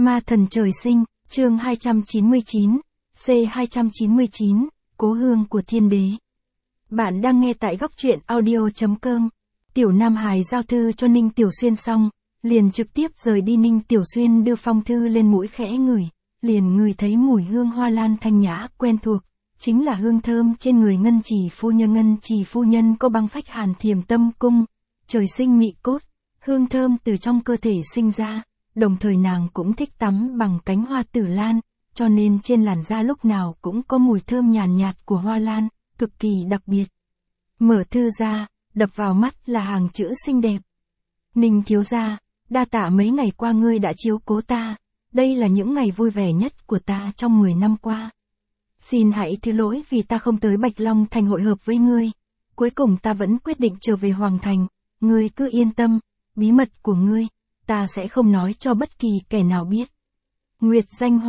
Ma thần trời sinh, chương 299, C299, cố hương của thiên đế. Bạn đang nghe tại góc truyện audio.com. Tiểu Nam Hải giao thư cho Ninh Tiểu Xuyên xong, liền trực tiếp rời đi. Ninh Tiểu Xuyên đưa phong thư lên mũi khẽ ngửi, liền ngửi thấy mùi hương hoa lan thanh nhã quen thuộc, chính là hương thơm trên người Ngân Chỉ phu nhân. Ngân Chỉ phu nhân có băng phách hàn thiềm tâm cung, trời sinh mị cốt, hương thơm từ trong cơ thể sinh ra, đồng thời nàng cũng thích tắm bằng cánh hoa tử lan, cho nên trên làn da lúc nào cũng có mùi thơm nhàn nhạt của hoa lan, cực kỳ đặc biệt. Mở thư ra, đập vào mắt là hàng chữ xinh đẹp. Ninh thiếu gia, đa tạ mấy ngày qua ngươi đã chiếu cố ta, đây là những ngày vui vẻ nhất của ta trong 10 năm qua. Xin hãy thứ lỗi vì ta không tới Bạch Long Thành hội hợp với ngươi. Cuối cùng ta vẫn quyết định trở về Hoàng Thành, ngươi cứ yên tâm, bí mật của ngươi, ta sẽ không nói cho bất kỳ kẻ nào biết. Nguyệt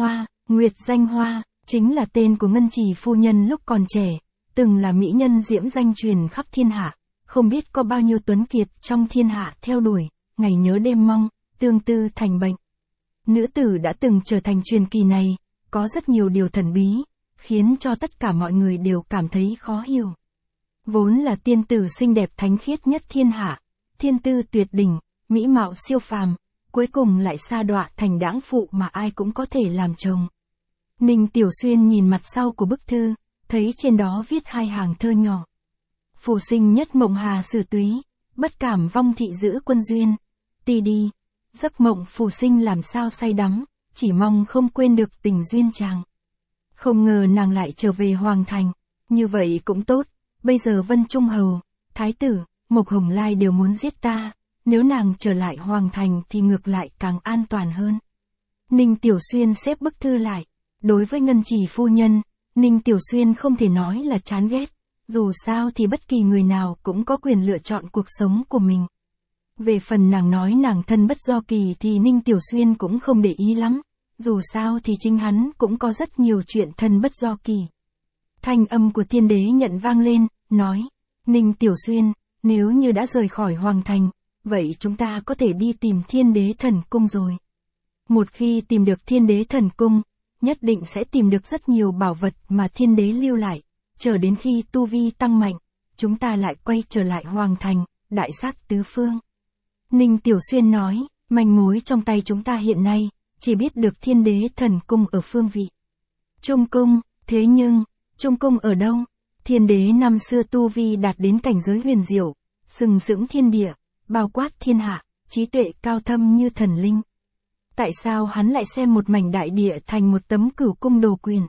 Danh Hoa, chính là tên của Ngân Chỉ phu nhân lúc còn trẻ, từng là mỹ nhân diễm danh truyền khắp thiên hạ, không biết có bao nhiêu tuấn kiệt trong thiên hạ theo đuổi, ngày nhớ đêm mong, tương tư thành bệnh. Nữ tử đã từng trở thành truyền kỳ này, có rất nhiều điều thần bí, khiến cho tất cả mọi người đều cảm thấy khó hiểu. Vốn là tiên tử xinh đẹp thánh khiết nhất thiên hạ, thiên tư tuyệt đỉnh, mỹ mạo siêu phàm, cuối cùng lại sa đọa thành đãng phụ mà ai cũng có thể làm chồng. Ninh Tiểu Xuyên nhìn mặt sau của bức thư, thấy trên đó viết 2 hàng thơ nhỏ. Phù sinh nhất mộng hà sử túy, bất cảm vong thị giữ quân duyên. Ti đi, giấc mộng phù sinh làm sao say đắm, chỉ mong không quên được tình duyên chàng. Không ngờ nàng lại trở về Hoàng Thành, như vậy cũng tốt, bây giờ Vân Trung Hầu, Thái tử, Mộc Hồng Lai đều muốn giết ta, nếu nàng trở lại Hoàng Thành thì ngược lại càng an toàn hơn. Ninh Tiểu Xuyên xếp bức thư lại, đối với Ngân Chỉ phu nhân, Ninh Tiểu Xuyên không thể nói là chán ghét, dù sao thì bất kỳ người nào cũng có quyền lựa chọn cuộc sống của mình. Về phần nàng nói nàng thân bất do kỳ thì Ninh Tiểu Xuyên cũng không để ý lắm, dù sao thì chính hắn cũng có rất nhiều chuyện thân bất do kỳ. Thanh âm của thiên đế nhận vang lên, nói, Ninh Tiểu Xuyên, nếu như đã rời khỏi Hoàng Thành, vậy chúng ta có thể đi tìm Thiên Đế Thần Cung rồi. Một khi tìm được Thiên Đế Thần Cung, nhất định sẽ tìm được rất nhiều bảo vật mà Thiên Đế lưu lại, chờ đến khi tu vi tăng mạnh, chúng ta lại quay trở lại Hoàng Thành, đại sát tứ phương. Ninh Tiểu Xuyên nói, manh mối trong tay chúng ta hiện nay, chỉ biết được Thiên Đế Thần Cung ở phương vị Trung Cung, thế nhưng, Trung Cung ở đâu? Thiên Đế năm xưa tu vi đạt đến cảnh giới huyền diệu, sừng sững thiên địa, bao quát thiên hạ, trí tuệ cao thâm như thần linh. Tại sao hắn lại xem một mảnh đại địa thành một tấm cửu cung đồ quyền?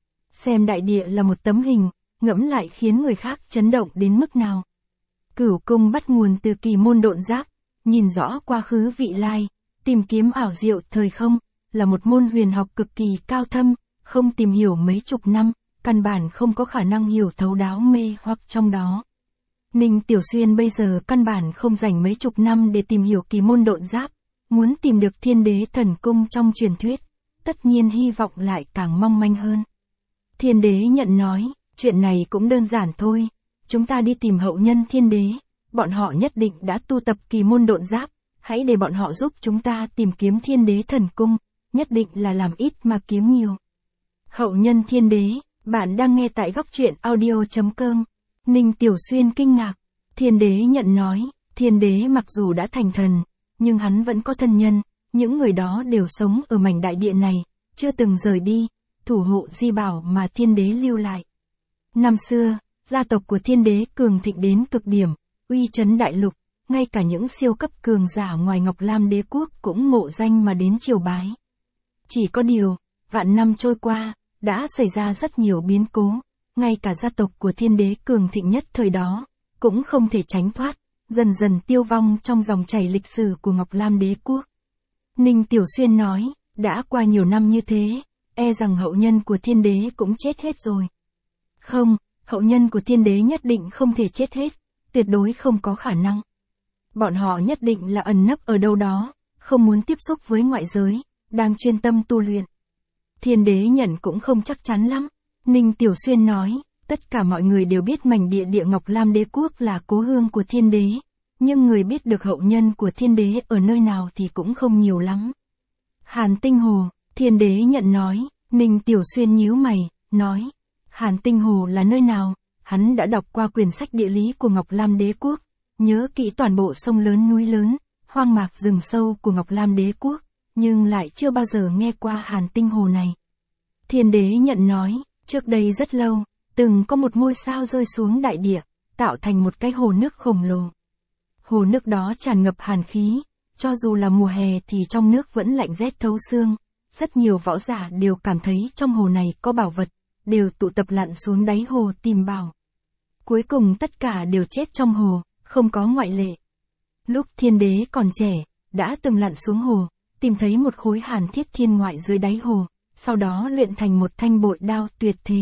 Xem đại địa là một tấm hình, ngẫm lại khiến người khác chấn động đến mức nào? Cửu cung bắt nguồn từ kỳ môn độn giáp, nhìn rõ quá khứ vị lai, tìm kiếm ảo diệu thời không, là một môn huyền học cực kỳ cao thâm, không tìm hiểu mấy chục năm, căn bản không có khả năng hiểu thấu đáo mê hoặc trong đó. Ninh Tiểu Xuyên bây giờ căn bản không dành mấy chục năm để tìm hiểu kỳ môn độn giáp, muốn tìm được Thiên Đế Thần Cung trong truyền thuyết, tất nhiên hy vọng lại càng mong manh hơn. Thiên Đế nhận nói, chuyện này cũng đơn giản thôi, chúng ta đi tìm hậu nhân Thiên Đế, bọn họ nhất định đã tu tập kỳ môn độn giáp, hãy để bọn họ giúp chúng ta tìm kiếm Thiên Đế Thần Cung, nhất định là làm ít mà kiếm nhiều. Hậu nhân Thiên Đế, bạn đang nghe tại góc truyện audio.com. Ninh Tiểu Xuyên kinh ngạc, Thiên Đế nhận nói, Thiên Đế mặc dù đã thành thần, nhưng hắn vẫn có thân nhân, những người đó đều sống ở mảnh đại địa này, chưa từng rời đi, thủ hộ di bảo mà Thiên Đế lưu lại. Năm xưa, gia tộc của Thiên Đế cường thịnh đến cực điểm, uy chấn đại lục, ngay cả những siêu cấp cường giả ngoài Ngọc Lam Đế quốc cũng mộ danh mà đến triều bái. Chỉ có điều, vạn năm trôi qua, đã xảy ra rất nhiều biến cố. Ngay cả gia tộc của Thiên Đế cường thịnh nhất thời đó, cũng không thể tránh thoát, dần dần tiêu vong trong dòng chảy lịch sử của Ngọc Lam Đế quốc. Ninh Tiểu Xuyên nói, đã qua nhiều năm như thế, e rằng hậu nhân của Thiên Đế cũng chết hết rồi. Không, hậu nhân của Thiên Đế nhất định không thể chết hết, tuyệt đối không có khả năng. Bọn họ nhất định là ẩn nấp ở đâu đó, không muốn tiếp xúc với ngoại giới, đang chuyên tâm tu luyện. Thiên Đế nhận cũng không chắc chắn lắm. Ninh Tiểu Xuyên nói, tất cả mọi người đều biết mảnh địa địa Ngọc Lam Đế quốc là cố hương của Thiên Đế, nhưng người biết được hậu nhân của Thiên Đế ở nơi nào thì cũng không nhiều lắm. Hàn Tinh Hồ, Thiên Đế nhận nói. Ninh Tiểu Xuyên nhíu mày, nói. Hàn Tinh Hồ là nơi nào? Hắn đã đọc qua quyển sách địa lý của Ngọc Lam Đế Quốc, nhớ kỹ toàn bộ sông lớn núi lớn, hoang mạc rừng sâu của Ngọc Lam Đế Quốc, nhưng lại chưa bao giờ nghe qua Hàn Tinh Hồ này. Thiên Đế nhận nói, trước đây rất lâu, từng có một ngôi sao rơi xuống đại địa, tạo thành một cái hồ nước khổng lồ. Hồ nước đó tràn ngập hàn khí, cho dù là mùa hè thì trong nước vẫn lạnh rét thấu xương. Rất nhiều võ giả đều cảm thấy trong hồ này có bảo vật, đều tụ tập lặn xuống đáy hồ tìm bảo. Cuối cùng tất cả đều chết trong hồ, không có ngoại lệ. Lúc Thiên Đế còn trẻ, đã từng lặn xuống hồ, tìm thấy một khối hàn thiết thiên ngoại dưới đáy hồ, sau đó luyện thành một thanh bội đao tuyệt thế.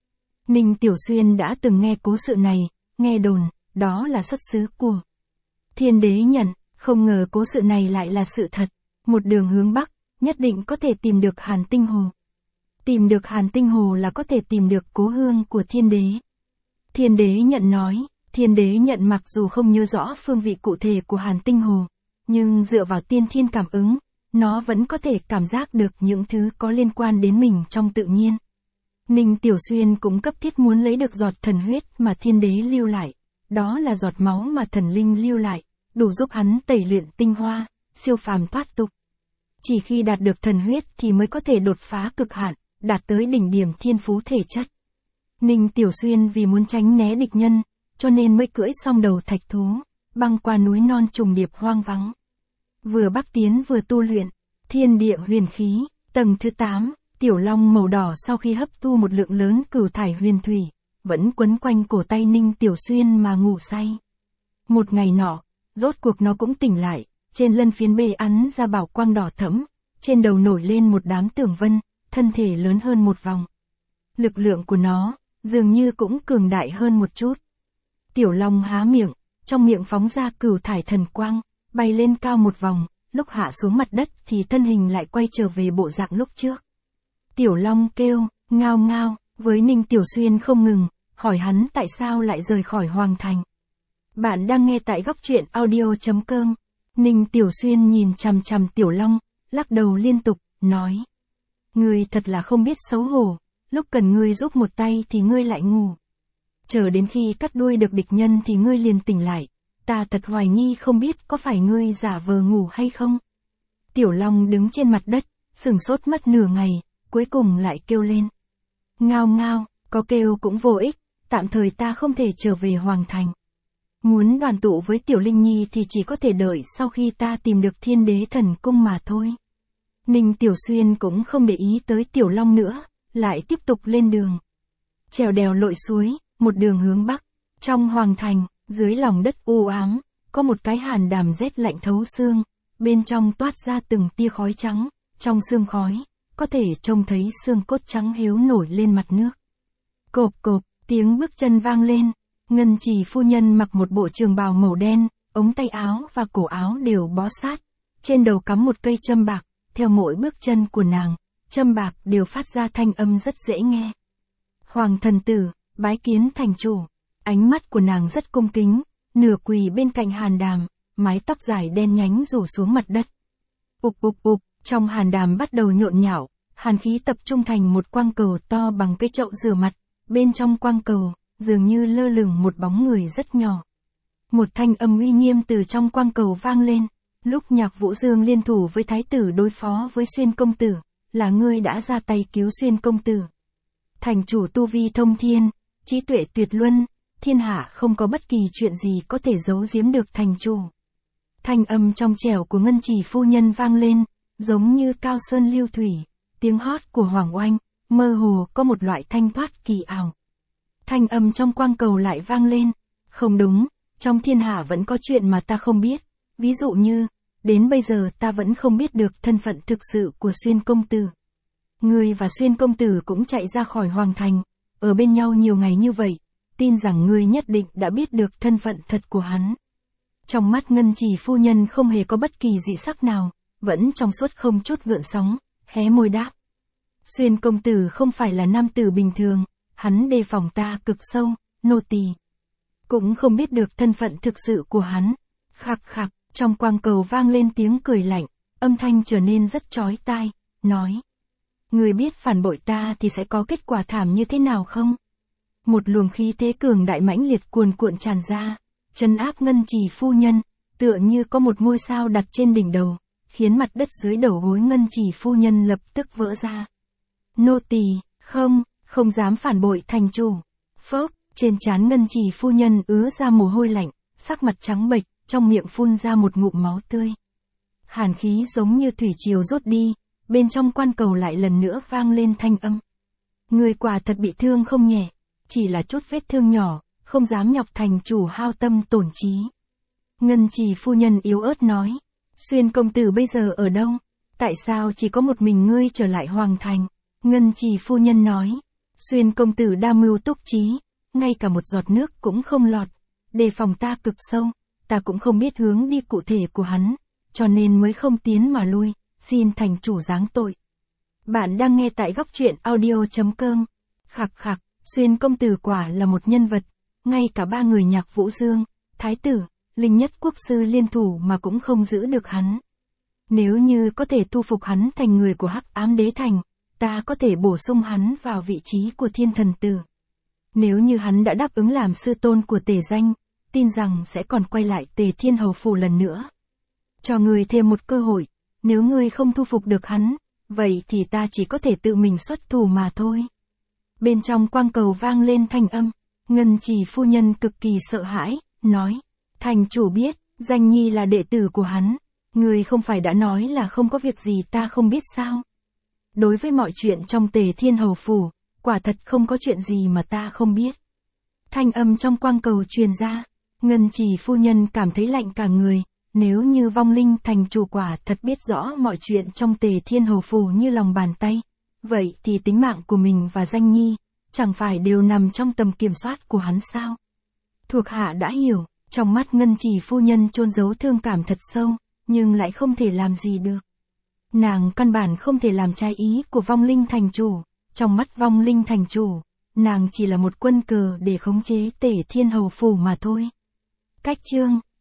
Ninh Tiểu Xuyên đã từng nghe cố sự này, nghe đồn, đó là xuất xứ của Thiên Đế nhận, không ngờ cố sự này lại là sự thật. Một đường hướng Bắc, nhất định có thể tìm được Hàn Tinh Hồ. Tìm được Hàn Tinh Hồ là có thể tìm được cố hương của Thiên Đế. Thiên Đế nhận nói, Thiên Đế nhận mặc dù không nhớ rõ phương vị cụ thể của Hàn Tinh Hồ, nhưng dựa vào tiên thiên cảm ứng, nó vẫn có thể cảm giác được những thứ có liên quan đến mình trong tự nhiên. Ninh Tiểu Xuyên cũng cấp thiết muốn lấy được giọt thần huyết mà Thiên Đế lưu lại, đó là giọt máu mà thần linh lưu lại, đủ giúp hắn tẩy luyện tinh hoa, siêu phàm thoát tục. Chỉ khi đạt được thần huyết thì mới có thể đột phá cực hạn, đạt tới đỉnh điểm thiên phú thể chất. Ninh Tiểu Xuyên vì muốn tránh né địch nhân, cho nên mới cưỡi song đầu thạch thú, băng qua núi non trùng điệp hoang vắng. Vừa bắc tiến vừa tu luyện, thiên địa huyền khí, tầng thứ 8, tiểu long màu đỏ sau khi hấp thu một lượng lớn cửu thải huyền thủy, vẫn quấn quanh cổ tay Ninh Tiểu Xuyên mà ngủ say. Một ngày nọ, rốt cuộc nó cũng tỉnh lại, trên lân phiến bê ắn ra bảo quang đỏ thẫm, trên đầu nổi lên một đám tường vân, thân thể lớn hơn một vòng. Lực lượng của nó, dường như cũng cường đại hơn một chút. Tiểu long há miệng, trong miệng phóng ra cửu thải thần quang, bay lên cao một vòng, lúc hạ xuống mặt đất thì thân hình lại quay trở về bộ dạng lúc trước. Tiểu long kêu, ngao ngao, với Ninh Tiểu Xuyên không ngừng, hỏi hắn tại sao lại rời khỏi Hoàng Thành. Bạn đang nghe tại góc truyện audio.com. Ninh Tiểu Xuyên nhìn chằm chằm Tiểu Long, lắc đầu liên tục, nói. Ngươi thật là không biết xấu hổ, lúc cần ngươi giúp một tay thì ngươi lại ngủ. Chờ đến khi cắt đuôi được địch nhân thì ngươi liền tỉnh lại, ta thật hoài nghi không biết có phải ngươi giả vờ ngủ hay không. Tiểu Long đứng trên mặt đất, sửng sốt mất nửa ngày, cuối cùng lại kêu lên. Ngao ngao, có kêu cũng vô ích, tạm thời ta không thể trở về Hoàng Thành. Muốn đoàn tụ với Tiểu Linh Nhi thì chỉ có thể đợi sau khi ta tìm được Thiên Đế thần cung mà thôi. Ninh Tiểu Xuyên cũng không để ý tới Tiểu Long nữa, lại tiếp tục lên đường. Trèo đèo lội suối, một đường hướng Bắc. Trong Hoàng Thành, dưới lòng đất u ám, có một cái hàn đàm rét lạnh thấu xương, bên trong toát ra từng tia khói trắng, trong sương khói, có thể trông thấy xương cốt trắng héo nổi lên mặt nước. Cộp cộp, tiếng bước chân vang lên. Ngân Trì phu nhân mặc một bộ trường bào màu đen, ống tay áo và cổ áo đều bó sát, trên đầu cắm một cây châm bạc, theo mỗi bước chân của nàng, châm bạc đều phát ra thanh âm rất dễ nghe. Hoàng thần tử, bái kiến thành chủ, ánh mắt của nàng rất cung kính, nửa quỳ bên cạnh hàn đàm, mái tóc dài đen nhánh rủ xuống mặt đất. Ục ục ục, trong hàn đàm bắt đầu nhộn nhạo, hàn khí tập trung thành một quang cầu to bằng cái chậu rửa mặt, bên trong quang cầu dường như lơ lửng một bóng người rất nhỏ. Một thanh âm uy nghiêm từ trong quang cầu vang lên, lúc Nhạc Vũ Dương liên thủ với thái tử đối phó với Xuyên công tử, là ngươi đã ra tay cứu Xuyên công tử. Thành chủ tu vi thông thiên, trí tuệ tuyệt luân, thiên hạ không có bất kỳ chuyện gì có thể giấu giếm được thành chủ. Thanh âm trong trẻo của Ngân Trì phu nhân vang lên, giống như cao sơn lưu thủy, tiếng hót của Hoàng Oanh, mơ hồ có một loại thanh thoát kỳ ảo. Thanh âm trong quang cầu lại vang lên, không đúng, trong thiên hạ vẫn có chuyện mà ta không biết, ví dụ như, đến bây giờ ta vẫn không biết được thân phận thực sự của Xuyên công tử. Ngươi và Xuyên công tử cũng chạy ra khỏi Hoàng Thành, ở bên nhau nhiều ngày như vậy, tin rằng ngươi nhất định đã biết được thân phận thật của hắn. Trong mắt Ngân Trì phu nhân không hề có bất kỳ dị sắc nào, vẫn trong suốt không chút gợn sóng, hé môi đáp. Xuyên công tử không phải là nam tử bình thường, hắn đề phòng ta cực sâu, nô tỳ cũng không biết được thân phận thực sự của hắn. Khặc khặc, trong quang cầu vang lên tiếng cười lạnh, âm thanh trở nên rất chói tai, nói. Người biết phản bội ta thì sẽ có kết quả thảm như thế nào không? Một luồng khí thế cường đại mãnh liệt cuồn cuộn tràn ra, trấn áp Ngân Trì phu nhân, tựa như có một ngôi sao đặt trên đỉnh đầu, khiến mặt đất dưới đầu gối Ngân Trì phu nhân lập tức vỡ ra. Nô tỳ, không dám phản bội thành chủ. Phốc, trên trán Ngân Trì phu nhân ứa ra mồ hôi lạnh, sắc mặt trắng bệch, trong miệng phun ra một ngụm máu tươi. Hàn khí giống như thủy triều rút đi, bên trong quan cầu lại lần nữa vang lên thanh âm. Người quả thật bị thương không nhẹ, chỉ là chút vết thương nhỏ, không dám nhọc thành chủ hao tâm tổn trí. Ngân Trì phu nhân yếu ớt nói, Xuyên công tử bây giờ ở đâu? Tại sao chỉ có một mình ngươi trở lại hoàng thành? Ngân Trì phu nhân nói, Xuyên công tử đa mưu túc trí, ngay cả một giọt nước cũng không lọt, đề phòng ta cực sâu, ta cũng không biết hướng đi cụ thể của hắn, cho nên mới không tiến mà lui, xin thành chủ giáng tội. Bạn đang nghe tại góc truyện audio.com. Khặc khặc, Xuyên công tử quả là một nhân vật, ngay cả ba người Nhạc Vũ Dương, Thái tử, Linh Nhất Quốc sư liên thủ mà cũng không giữ được hắn. Nếu như có thể thu phục hắn thành người của Hắc Ám Đế Thành, ta có thể bổ sung hắn vào vị trí của Thiên Thần Tử. Nếu như hắn đã đáp ứng làm sư tôn của Tề Danh, tin rằng sẽ còn quay lại Tề Thiên Hầu Phủ lần nữa. Cho ngươi thêm một cơ hội, nếu ngươi không thu phục được hắn, vậy thì ta chỉ có thể tự mình xuất thủ mà thôi. Bên trong quang cầu vang lên thanh âm, Ngân Trì phu nhân cực kỳ sợ hãi, nói, thành chủ biết, Danh Nhi là đệ tử của hắn, ngươi không phải đã nói là không có việc gì ta không biết sao? Đối với mọi chuyện trong Tề Thiên Hầu Phủ, quả thật không có chuyện gì mà ta không biết. Thanh âm trong quang cầu truyền ra, Ngân Trì phu nhân cảm thấy lạnh cả người, nếu như vong linh thành chủ quả thật biết rõ mọi chuyện trong Tề Thiên Hầu Phủ như lòng bàn tay, vậy thì tính mạng của mình và Danh Nhi, chẳng phải đều nằm trong tầm kiểm soát của hắn sao? Thuộc hạ đã hiểu, trong mắt Ngân Trì phu nhân chôn giấu thương cảm thật sâu, nhưng lại không thể làm gì được. Nàng căn bản không thể làm trái ý của vong linh thành chủ, trong mắt vong linh thành chủ, nàng chỉ là một quân cờ để khống chế Tề Thiên Hầu Phủ mà thôi. Cách chương